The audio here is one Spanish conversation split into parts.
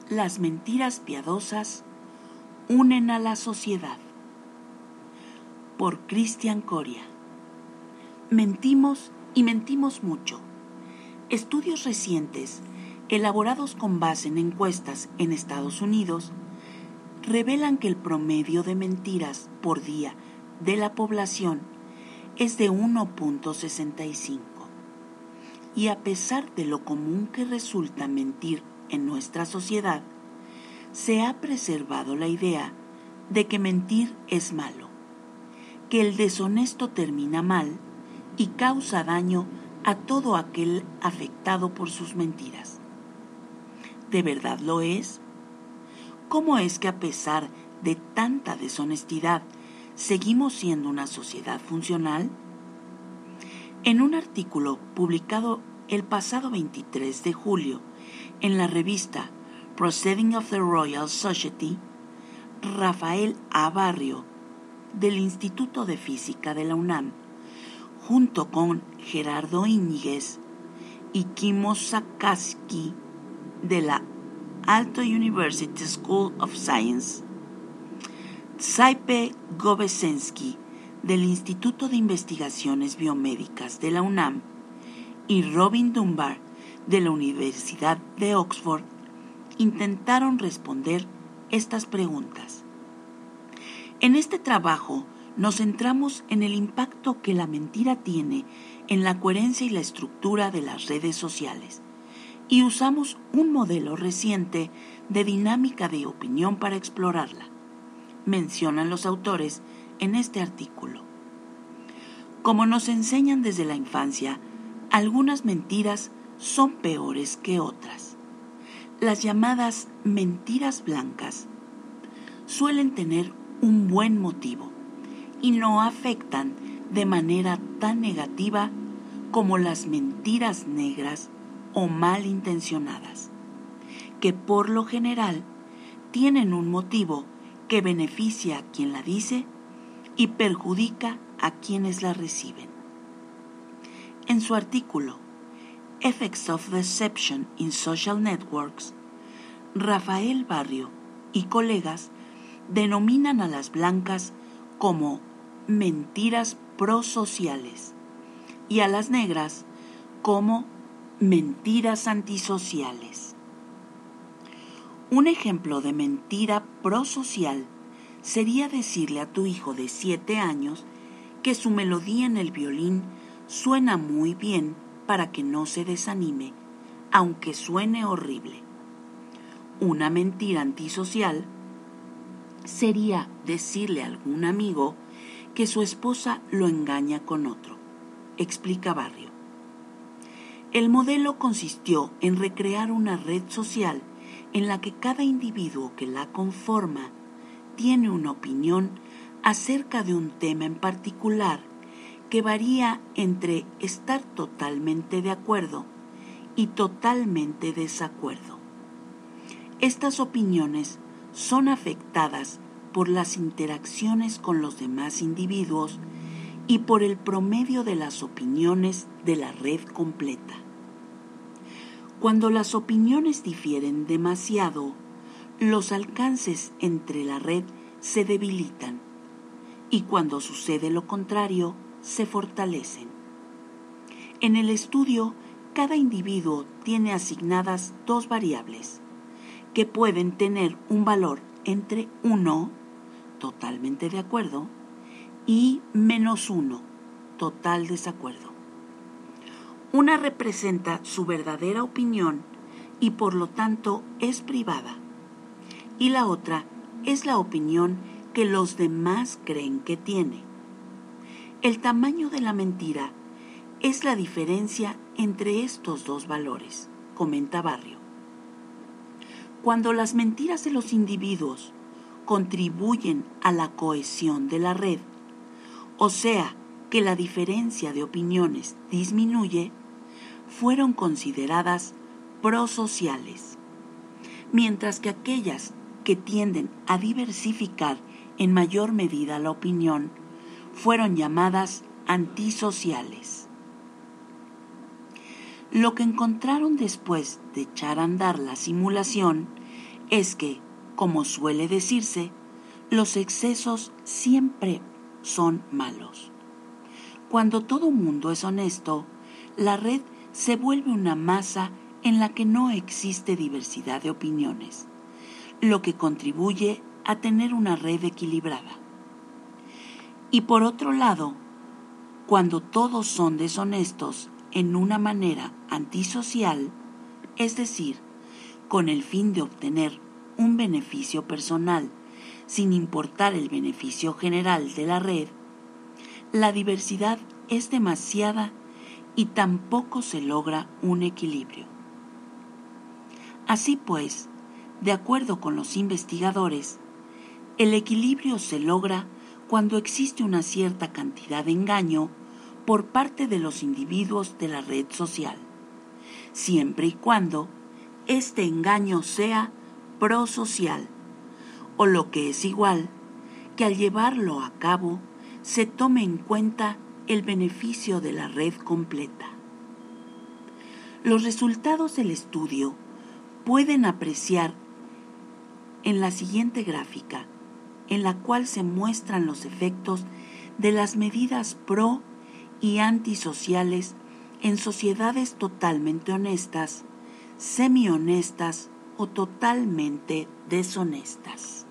Las mentiras piadosas unen a la sociedad. Por Cristian Coria. Mentimos y mentimos mucho. Estudios recientes, elaborados con base en encuestas en Estados Unidos, revelan que el promedio de mentiras por día de la población es de 1.65. Y a pesar de lo común que resulta mentir en nuestra sociedad, se ha preservado la idea de que mentir es malo, que el deshonesto termina mal y causa daño a todo aquel afectado por sus mentiras. ¿De verdad lo es? ¿Cómo es que a pesar de tanta deshonestidad seguimos siendo una sociedad funcional? En un artículo publicado el pasado 23 de julio en la revista Proceedings of the Royal Society, Rafael A. Barrio, del Instituto de Física de la UNAM, junto con Gerardo Íñiguez y Kimo Sakaski de la Aalto University School of Science, Tsaipe Gobesensky del Instituto de Investigaciones Biomédicas de la UNAM y Robin Dunbar de la Universidad de Oxford intentaron responder estas preguntas. En este trabajo nos centramos en el impacto que la mentira tiene en la coherencia y la estructura de las redes sociales y usamos un modelo reciente de dinámica de opinión para explorarla, mencionan los autores en este artículo. Como nos enseñan desde la infancia, algunas mentiras son peores que otras. Las llamadas mentiras blancas suelen tener un buen motivo y no afectan de manera tan negativa como las mentiras negras o malintencionadas, que por lo general tienen un motivo que beneficia a quien la dice y perjudica a quienes la reciben. En su artículo Effects of Deception in Social Networks, Rafael Barrio y colegas denominan a las blancas como mentiras prosociales y a las negras como mentiras antisociales. Un ejemplo de mentira prosocial sería decirle a tu hijo de 7 años que su melodía en el violín suena muy bien para que no se desanime, aunque suene horrible. Una mentira antisocial sería decirle a algún amigo que su esposa lo engaña con otro, explica Barrio. El modelo consistió en recrear una red social en la que cada individuo que la conforma tiene una opinión acerca de un tema en particular que varía entre estar totalmente de acuerdo y totalmente desacuerdo. Estas opiniones son afectadas por las interacciones con los demás individuos y por el promedio de las opiniones de la red completa. Cuando las opiniones difieren demasiado, los alcances entre la red se debilitan y cuando sucede lo contrario, se fortalecen. En el estudio, cada individuo tiene asignadas 2 variables que pueden tener un valor entre 1, totalmente de acuerdo, y -1, total desacuerdo. Una representa su verdadera opinión y por lo tanto es privada, y la otra es la opinión que los demás creen que tiene. El tamaño de la mentira es la diferencia entre estos 2 valores, comenta Barrio. Cuando las mentiras de los individuos contribuyen a la cohesión de la red, o sea, que la diferencia de opiniones disminuye, fueron consideradas prosociales, mientras que aquellas que tienden a diversificar en mayor medida la opinión fueron llamadas antisociales. Lo que encontraron después de echar a andar la simulación es que, como suele decirse, los excesos siempre son malos. Cuando todo mundo es honesto, la red se vuelve una masa en la que no existe diversidad de opiniones, lo que contribuye a tener una red equilibrada. Y por otro lado, cuando todos son deshonestos en una manera antisocial, es decir, con el fin de obtener un beneficio personal sin importar el beneficio general de la red, la diversidad es demasiada y tampoco se logra un equilibrio. Así pues, de acuerdo con los investigadores, el equilibrio se logra cuando existe una cierta cantidad de engaño por parte de los individuos de la red social, siempre y cuando este engaño sea prosocial, o lo que es igual, que al llevarlo a cabo se tome en cuenta el beneficio de la red completa. Los resultados del estudio pueden apreciar en la siguiente gráfica, en la cual se muestran los efectos de las medidas pro y antisociales en sociedades totalmente honestas, semi-honestas o totalmente deshonestas.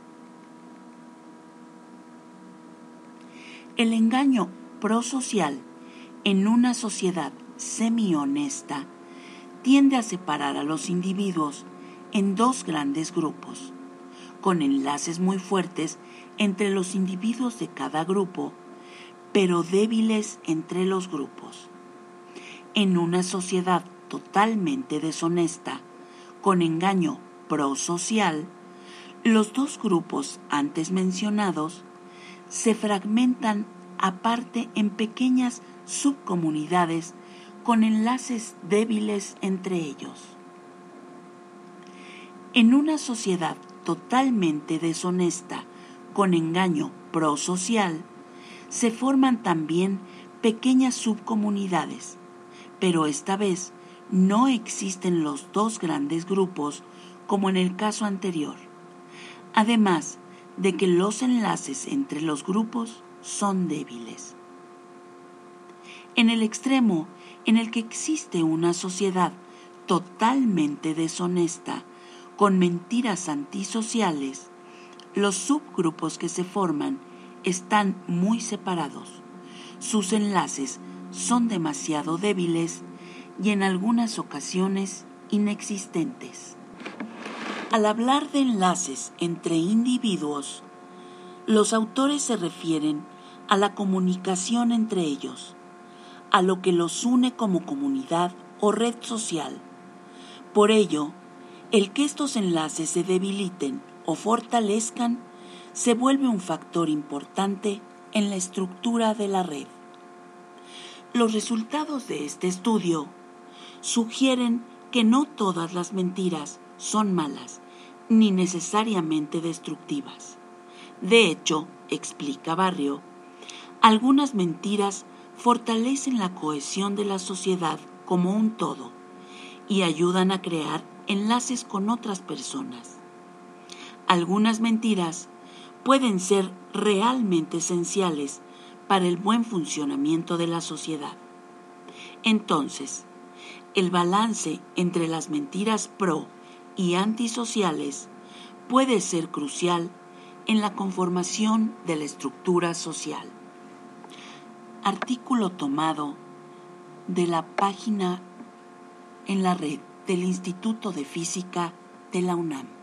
El engaño prosocial en una sociedad semi-honesta tiende a separar a los individuos en dos grandes grupos, con enlaces muy fuertes entre los individuos de cada grupo, pero débiles entre los grupos. En una sociedad totalmente deshonesta, con engaño prosocial, los dos grupos antes mencionados se fragmentan aparte en pequeñas subcomunidades con enlaces débiles entre ellos. En una sociedad totalmente deshonesta, con engaño prosocial, se forman también pequeñas subcomunidades, pero esta vez no existen los dos grandes grupos como en el caso anterior, además de que los enlaces entre los grupos son débiles. En el extremo en el que existe una sociedad totalmente deshonesta, con mentiras antisociales, los subgrupos que se forman están muy separados. Sus enlaces son demasiado débiles y en algunas ocasiones inexistentes. Al hablar de enlaces entre individuos, los autores se refieren a la comunicación entre ellos, a lo que los une como comunidad o red social. Por ello, el que estos enlaces se debiliten o fortalezcan se vuelve un factor importante en la estructura de la red. Los resultados de este estudio sugieren que no todas las mentiras son malas ni necesariamente destructivas. De hecho, explica Barrio, algunas mentiras fortalecen la cohesión de la sociedad como un todo y ayudan a crear enlaces con otras personas. Algunas mentiras pueden ser realmente esenciales para el buen funcionamiento de la sociedad. Entonces, el balance entre las mentiras pro y antisociales puede ser crucial en la conformación de la estructura social. Artículo tomado de la página en la red del Instituto de Física de la UNAM.